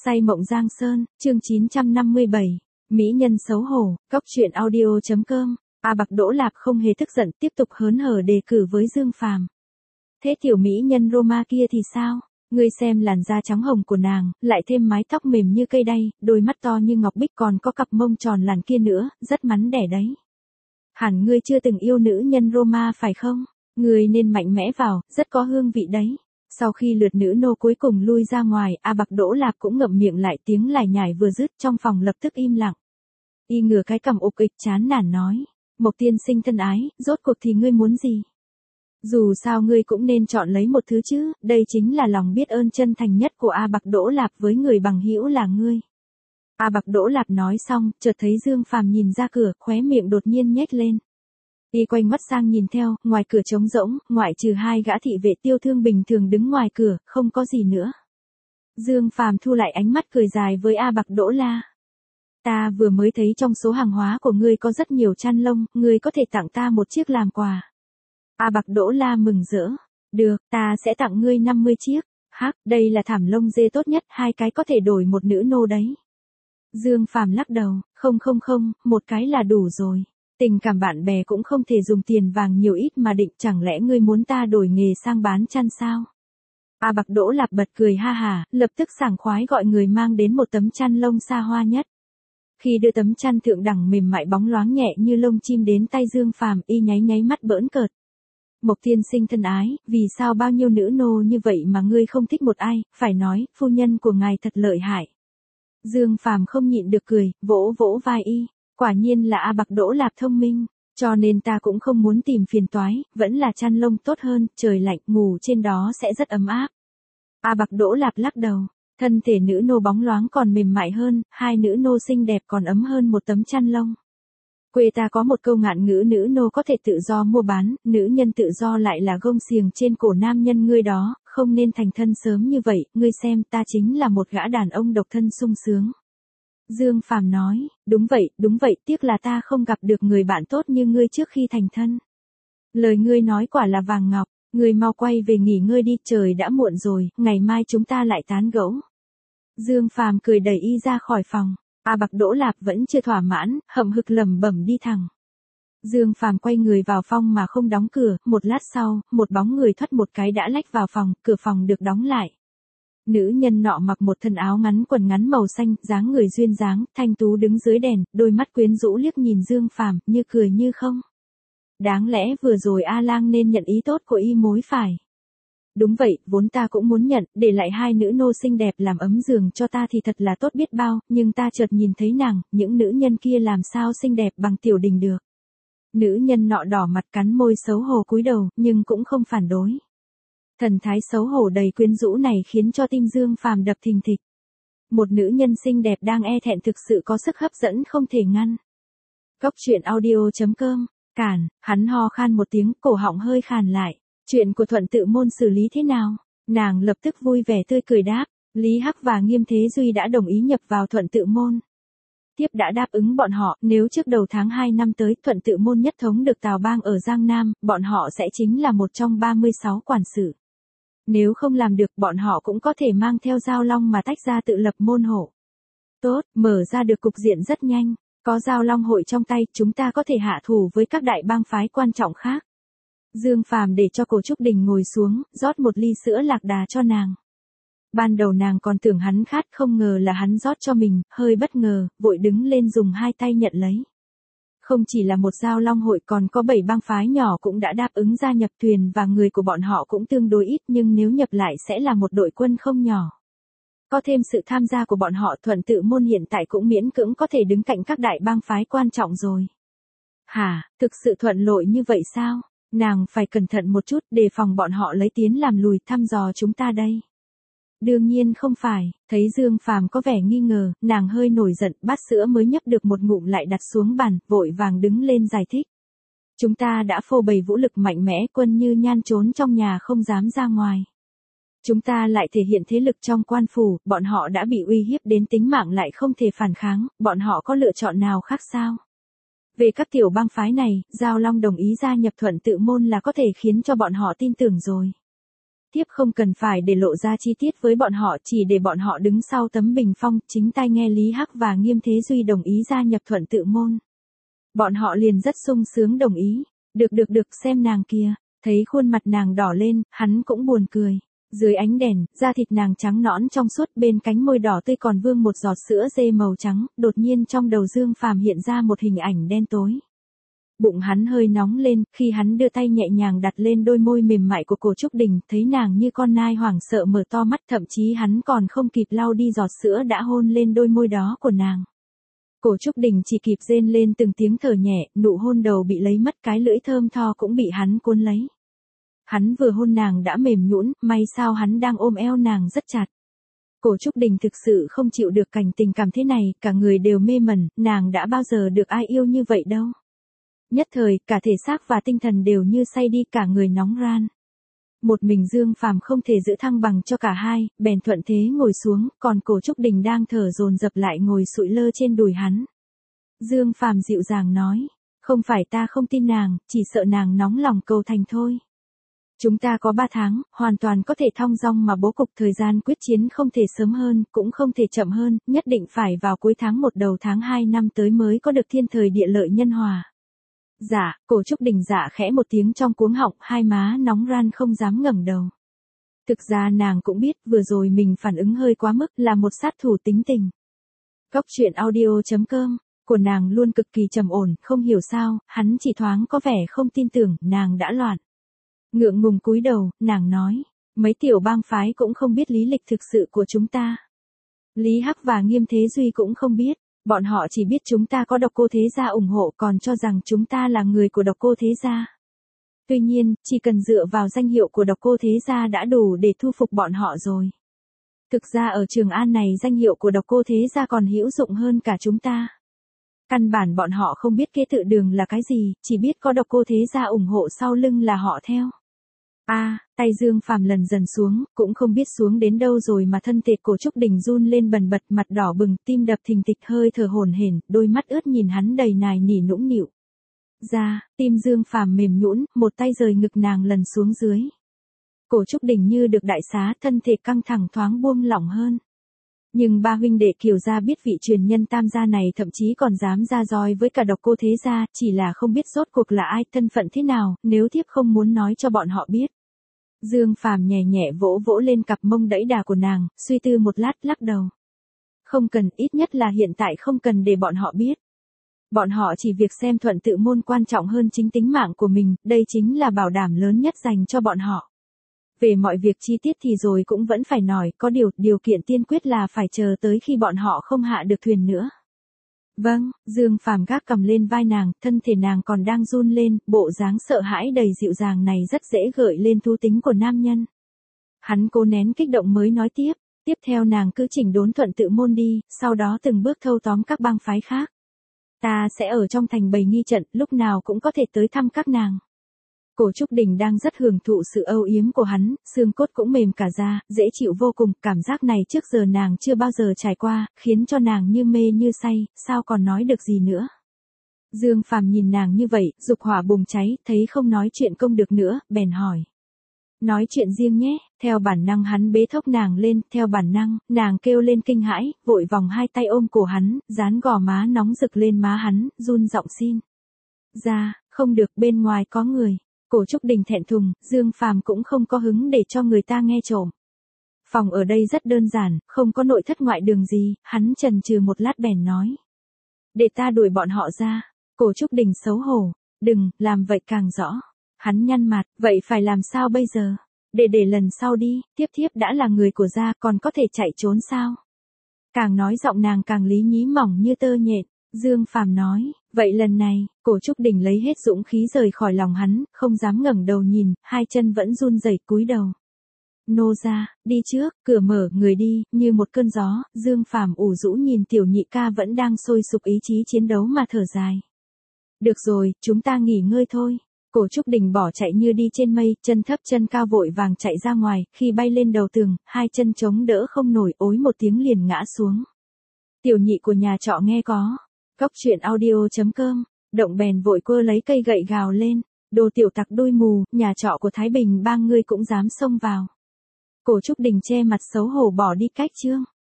Say mộng Giang Sơn, chương 957, Mỹ nhân xấu hổ, cóc truyện audio.com, A Bạc Đỗ Lạp không hề tức giận, tiếp tục hớn hở đề cử với Dương Phàm. Thế tiểu mỹ nhân Roma kia thì sao? Ngươi xem làn da trắng hồng của nàng, lại thêm mái tóc mềm như cây đay, đôi mắt to như ngọc bích còn có cặp mông tròn làn kia nữa, rất mắn đẻ đấy. Hẳn ngươi chưa từng yêu nữ nhân Roma phải không? Ngươi nên mạnh mẽ vào, rất có hương vị đấy. Sau khi lượt nữ nô cuối cùng lui ra ngoài, A Bạc Đỗ Lạp cũng ngậm miệng lại, tiếng lải nhải vừa dứt trong phòng lập tức im lặng. Y ngửa cái cằm ục ịch chán nản nói, Mộc tiên sinh thân ái, rốt cuộc thì ngươi muốn gì? Dù sao ngươi cũng nên chọn lấy một thứ chứ, đây chính là lòng biết ơn chân thành nhất của A Bạc Đỗ Lạp với người bằng hữu là ngươi. A Bạc Đỗ Lạp nói xong, chợt thấy Dương Phàm nhìn ra cửa, khóe miệng đột nhiên nhếch lên. Y quay mắt sang nhìn theo, ngoài cửa trống rỗng, ngoại trừ hai gã thị vệ tiêu thương bình thường đứng ngoài cửa, không có gì nữa. Dương Phàm thu lại ánh mắt cười dài với A Bạc Đỗ La. Ta vừa mới thấy trong số hàng hóa của ngươi có rất nhiều chăn lông, ngươi có thể tặng ta một chiếc làm quà. A Bạc Đỗ La mừng rỡ. Được, ta sẽ tặng ngươi 50 chiếc. Hắc, đây là thảm lông dê tốt nhất, 2 cái có thể đổi một nữ nô đấy. Dương Phàm lắc đầu, không, một cái là đủ rồi. Tình cảm bạn bè cũng không thể dùng tiền vàng nhiều ít mà định, chẳng lẽ ngươi muốn ta đổi nghề sang bán chăn sao? A Bạc Đỗ Lạp bật cười ha hả, lập tức sảng khoái gọi người mang đến một tấm chăn lông xa hoa nhất. Khi đưa tấm chăn thượng đẳng mềm mại bóng loáng nhẹ như lông chim đến tay Dương Phàm, y nháy mắt bỡn cợt. Mộc tiên sinh thân ái, vì sao bao nhiêu nữ nô như vậy mà ngươi không thích một ai, phải nói, phu nhân của ngài thật lợi hại. Dương Phàm không nhịn được cười, vỗ vai y. Quả nhiên là A Bạc Đỗ Lạp thông minh, cho nên ta cũng không muốn tìm phiền toái, vẫn là chăn lông tốt hơn, trời lạnh ngủ trên đó sẽ rất ấm áp. A Bạc Đỗ Lạp lắc đầu, thân thể nữ nô bóng loáng còn mềm mại hơn, hai nữ nô xinh đẹp còn ấm hơn một tấm chăn lông. Quê ta có một câu ngạn ngữ nữ nô có thể tự do mua bán, nữ nhân tự do lại là gông xiềng trên cổ nam nhân ngươi đó, không nên thành thân sớm như vậy, ngươi xem ta chính là một gã đàn ông độc thân sung sướng. Dương Phàm nói, đúng vậy, tiếc là ta không gặp được người bạn tốt như ngươi trước khi thành thân. Lời ngươi nói quả là vàng ngọc, ngươi mau quay về nghỉ ngơi đi, trời đã muộn rồi, ngày mai chúng ta lại tán gẫu. Dương Phàm cười đẩy y ra khỏi phòng, A Bạc Đỗ Lạp vẫn chưa thỏa mãn, hậm hực lẩm bẩm đi thẳng. Dương Phàm quay người vào phòng mà không đóng cửa, một lát sau, một bóng người thoắt một cái đã lách vào phòng, cửa phòng được đóng lại. Nữ nhân nọ mặc một thân áo ngắn quần ngắn màu xanh, dáng người duyên dáng, thanh tú đứng dưới đèn, đôi mắt quyến rũ liếc nhìn Dương Phàm, như cười như không. Đáng lẽ vừa rồi A Lang nên nhận ý tốt của y mối phải. Đúng vậy, vốn ta cũng muốn nhận, để lại hai nữ nô xinh đẹp làm ấm giường cho ta thì thật là tốt biết bao, nhưng ta chợt nhìn thấy nàng, những nữ nhân kia làm sao xinh đẹp bằng Tiểu Đình được. Nữ nhân nọ đỏ mặt cắn môi xấu hổ cúi đầu, nhưng cũng không phản đối. Thần thái xấu hổ đầy quyến rũ này khiến cho tim Dương Phàm đập thình thịch. Một nữ nhân xinh đẹp đang e thẹn thực sự có sức hấp dẫn không thể ngăn. Cóc truyện audio.com, cản, hắn ho khan một tiếng, cổ họng hơi khàn lại. Chuyện của Thuận Tự Môn xử lý thế nào? Nàng lập tức vui vẻ tươi cười đáp, Lý Hắc và Nghiêm Thế Duy đã đồng ý nhập vào Thuận Tự Môn. Tiếp đã đáp ứng bọn họ, nếu trước đầu tháng 2 năm tới Thuận Tự Môn nhất thống được Tào Bang ở Giang Nam, bọn họ sẽ chính là một trong 36 quản sự. Nếu không làm được, bọn họ cũng có thể mang theo Giao Long mà tách ra tự lập môn hộ. Tốt, mở ra được cục diện rất nhanh, có Giao Long hội trong tay, chúng ta có thể hạ thủ với các đại bang phái quan trọng khác. Dương Phàm để cho Cổ Trúc Đình ngồi xuống, rót một ly sữa lạc đà cho nàng. Ban đầu nàng còn tưởng hắn khát, không ngờ là hắn rót cho mình, hơi bất ngờ, vội đứng lên dùng hai tay nhận lấy. Không chỉ là một Giao Long hội, còn có 7 bang phái nhỏ cũng đã đáp ứng gia nhập thuyền và người của bọn họ cũng tương đối ít, nhưng nếu nhập lại sẽ là một đội quân không nhỏ. Có thêm sự tham gia của bọn họ, Thuận Tự Môn hiện tại cũng miễn cưỡng có thể đứng cạnh các đại bang phái quan trọng rồi. Hả, thực sự thuận lợi như vậy sao? Nàng phải cẩn thận một chút, đề phòng bọn họ lấy tiến làm lùi thăm dò chúng ta đây. Đương nhiên không phải, thấy Dương Phàm có vẻ nghi ngờ, nàng hơi nổi giận, bát sữa mới nhấp được một ngụm lại đặt xuống bàn, vội vàng đứng lên giải thích. Chúng ta đã phô bày vũ lực mạnh mẽ, quân như nhan trốn trong nhà không dám ra ngoài. Chúng ta lại thể hiện thế lực trong quan phủ, bọn họ đã bị uy hiếp đến tính mạng lại không thể phản kháng, bọn họ có lựa chọn nào khác sao? Về các tiểu bang phái này, Giao Long đồng ý gia nhập Thuận Tự Môn là có thể khiến cho bọn họ tin tưởng rồi. tiếp không cần phải để lộ ra chi tiết với bọn họ, chỉ để bọn họ đứng sau tấm bình phong, chính tai nghe Lý Hắc và Nghiêm Thế Duy đồng ý gia nhập Thuận Tự Môn. Bọn họ liền rất sung sướng đồng ý. Được, xem nàng kìa. Thấy khuôn mặt nàng đỏ lên, hắn cũng buồn cười. Dưới ánh đèn, da thịt nàng trắng nõn trong suốt, bên cánh môi đỏ tươi còn vương một giọt sữa dê màu trắng, đột nhiên trong đầu Dương Phàm hiện ra một hình ảnh đen tối. Bụng hắn hơi nóng lên, khi hắn đưa tay nhẹ nhàng đặt lên đôi môi mềm mại của Cổ Trúc Đình, thấy nàng như con nai hoảng sợ mở to mắt, thậm chí hắn còn không kịp lau đi giọt sữa đã hôn lên đôi môi đó của nàng. Cổ Trúc Đình chỉ kịp rên lên từng tiếng thở nhẹ, nụ hôn đầu bị lấy mất, cái lưỡi thơm tho cũng bị hắn cuốn lấy. Hắn vừa hôn nàng đã mềm nhũn, may sao hắn đang ôm eo nàng rất chặt. Cổ Trúc Đình thực sự không chịu được cảnh tình cảm thế này, cả người đều mê mẩn, nàng đã bao giờ được ai yêu như vậy đâu. Nhất thời, cả thể xác và tinh thần đều như say đi, cả người nóng ran. Một mình Dương Phàm không thể giữ thăng bằng cho cả hai, bèn thuận thế ngồi xuống, còn Cổ Trúc Đình đang thở dồn dập lại ngồi sụi lơ trên đùi hắn. Dương Phàm dịu dàng nói, không phải ta không tin nàng, chỉ sợ nàng nóng lòng cầu thành thôi. Chúng ta có 3 tháng, hoàn toàn có thể thong dong mà bố cục, thời gian quyết chiến không thể sớm hơn, cũng không thể chậm hơn, nhất định phải vào cuối tháng 1 đầu tháng 2 năm tới mới có được thiên thời địa lợi nhân hòa. Dạ, Cổ Trúc Đình dạ khẽ một tiếng trong cuống họng, hai má nóng ran không dám ngẩng đầu. Thực ra nàng cũng biết vừa rồi mình phản ứng hơi quá mức, là một sát thủ tính tình. Góc truyện audio.com của nàng luôn cực kỳ trầm ổn, không hiểu sao, hắn chỉ thoáng có vẻ không tin tưởng, nàng đã loạn. Ngượng ngùng cúi đầu, nàng nói, mấy tiểu bang phái cũng không biết lý lịch thực sự của chúng ta. Lý Hắc và Nghiêm Thế Duy cũng không biết, bọn họ chỉ biết chúng ta có Độc Cô Thế Gia ủng hộ, còn cho rằng chúng ta là người của Độc Cô Thế Gia. Tuy nhiên, chỉ cần dựa vào danh hiệu của Độc Cô Thế Gia đã đủ để thu phục bọn họ rồi. Thực ra ở Trường An này danh hiệu của Độc Cô Thế Gia còn hữu dụng hơn cả chúng ta. Căn bản bọn họ không biết kế tự đường là cái gì, chỉ biết có Độc Cô Thế Gia ủng hộ sau lưng là họ theo. Tay Dương Phàm lần dần xuống, cũng không biết xuống đến đâu rồi mà thân thể Cổ Trúc Đình run lên bần bật, mặt đỏ bừng, tim đập thình thịch, hơi thở hổn hển, đôi mắt ướt nhìn hắn đầy nài nỉ nũng nịu. Tim Dương Phàm mềm nhũn, một tay rời ngực nàng lần xuống dưới. Cổ Trúc Đình như được đại xá, thân thể căng thẳng thoáng buông lỏng hơn. Nhưng ba huynh đệ Kiều gia biết vị truyền nhân Tam gia này thậm chí còn dám ra roi với cả Độc Cô Thế Gia, chỉ là không biết rốt cuộc là ai, thân phận thế nào, nếu thiếp không muốn nói cho bọn họ biết. Dương Phàm nhẹ nhẹ vỗ vỗ lên cặp mông đẫy đà của nàng, suy tư một lát lắc đầu. Không cần, ít nhất là hiện tại không cần để bọn họ biết. Bọn họ chỉ việc xem Thuận Tự Môn quan trọng hơn chính tính mạng của mình, đây chính là bảo đảm lớn nhất dành cho bọn họ. Về mọi việc chi tiết thì rồi cũng vẫn phải nói, có điều kiện tiên quyết là phải chờ tới khi bọn họ không hạ được thuyền nữa. Vâng, Dương Phàm gác cầm lên vai nàng, thân thể nàng còn đang run lên, bộ dáng sợ hãi đầy dịu dàng này rất dễ gợi lên thú tính của nam nhân. Hắn cố nén kích động mới nói tiếp theo nàng cứ chỉnh đốn Thuận Tự Môn đi, sau đó từng bước thâu tóm các bang phái khác. Ta sẽ ở trong thành bày nghi trận, lúc nào cũng có thể tới thăm các nàng. Cổ Trúc Đình đang rất hưởng thụ sự âu yếm của hắn, xương cốt cũng mềm cả ra, dễ chịu vô cùng, cảm giác này trước giờ nàng chưa bao giờ trải qua, khiến cho nàng như mê như say, sao còn nói được gì nữa. Dương Phàm nhìn nàng như vậy, dục hỏa bùng cháy, thấy không nói chuyện công được nữa, bèn hỏi. Nói chuyện riêng nhé, theo bản năng hắn bế thốc nàng lên, theo bản năng, nàng kêu lên kinh hãi, vội vòng hai tay ôm cổ hắn, dán gò má nóng rực lên má hắn, run giọng xin. Không được, bên ngoài có người. Cổ Trúc Đình thẹn thùng, Dương Phàm cũng không có hứng để cho người ta nghe trộm. Phòng ở đây rất đơn giản, không có nội thất ngoại đường gì, hắn chần chừ một lát bèn nói. Để ta đuổi bọn họ ra. Cổ Trúc Đình xấu hổ, đừng, làm vậy càng rõ. Hắn nhăn mặt, vậy phải làm sao bây giờ? Để lần sau đi, thiếp đã là người của gia, còn có thể chạy trốn sao? Càng nói giọng nàng càng lý nhí mỏng như tơ nhện. Dương Phàm nói, vậy lần này, Cổ Trúc Đình lấy hết dũng khí rời khỏi lòng hắn, không dám ngẩng đầu nhìn, hai chân vẫn run rẩy cúi đầu. Nô ra, đi trước, cửa mở, người đi, như một cơn gió, Dương Phàm ủ rũ nhìn tiểu nhị ca vẫn đang sôi sục ý chí chiến đấu mà thở dài. Được rồi, chúng ta nghỉ ngơi thôi. Cổ Trúc Đình bỏ chạy như đi trên mây, chân thấp chân cao vội vàng chạy ra ngoài, khi bay lên đầu tường, hai chân chống đỡ không nổi, ối một tiếng liền ngã xuống. Tiểu nhị của nhà trọ nghe có. Góc truyện audio.com, động bèn vội quơ lấy cây gậy gào lên, đồ tiểu tặc đuôi mù, nhà trọ của Thái Bình bang ngươi cũng dám xông vào. Cổ Trúc Đình che mặt xấu hổ bỏ đi cách chương.